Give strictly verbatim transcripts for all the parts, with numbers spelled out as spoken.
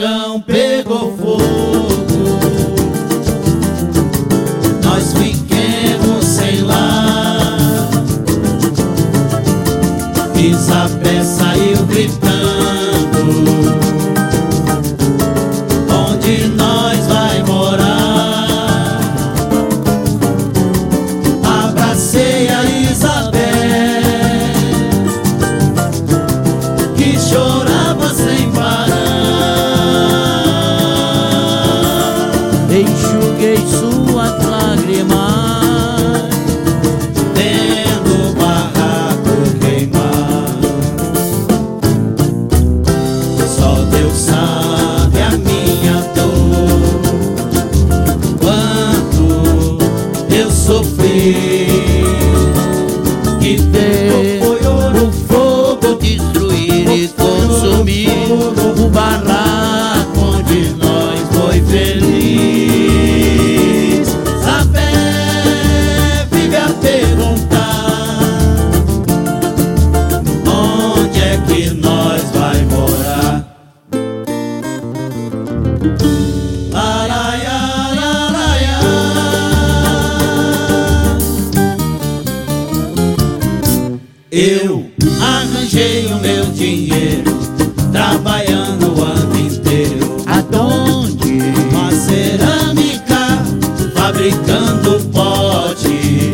portão pegou fogo. Nós fiquemos sem lar. Isabel saiu gritando: onde nós vai morar? Abracei a Isabel, que chorava sem parar. Enxuguei suas lágrimas, vendo o barraco queimar. Só Deus sabe a minha dor, quanto eu sofri. Que ver o fogo destruir e consumir o barraco onde nós foi feliz. Sabé vive a perguntar: onde é que nós vai morar? Araiá, araiá. Eu arranjei o meu dinheiro, trabalhando o ano inteiro. Aonde? Uma cerâmica, fabricando pote.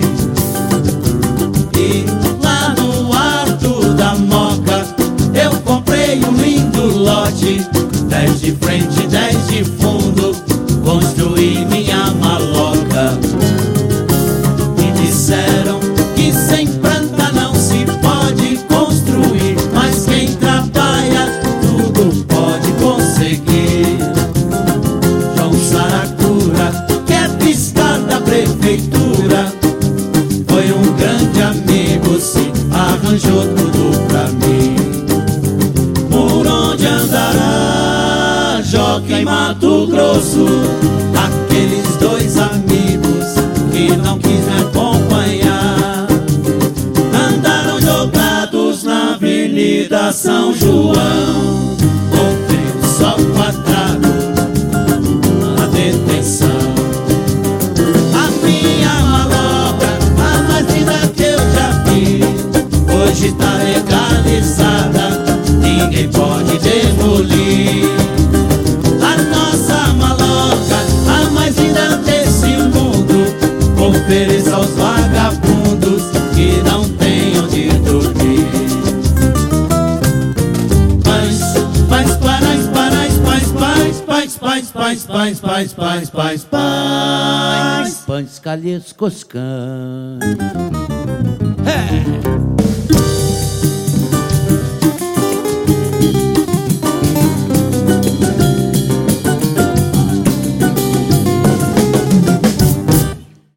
E lá no alto da Moca eu comprei um lindo lote. Dez de frente, dez de fundo, construí minha maloca. Me disseram que sem planta não se pode construir, mas quem trabalha tudo pode conseguir. João Saracura, que é fiscal da prefeitura, foi um grande amigo, se arranjou tudo pra mim. Por onde andará Joca em Mato Grosso, aqueles dois amigos que não quis me acompanhar? Andaram jogados na Avenida São João, ontem o sol quadrado na detenção. A minha maloca, a mais linda que eu já vi, hoje tá legalizada, ninguém pode demolir. A nossa maloca, a mais linda desse mundo, ofereça aos vagabundos que não têm onde dormir. Paz, paz, paz, paz, paz, paz, paz, paz, paz, paz, paz, paz, paz, paz. Pães calhas coscãs. É.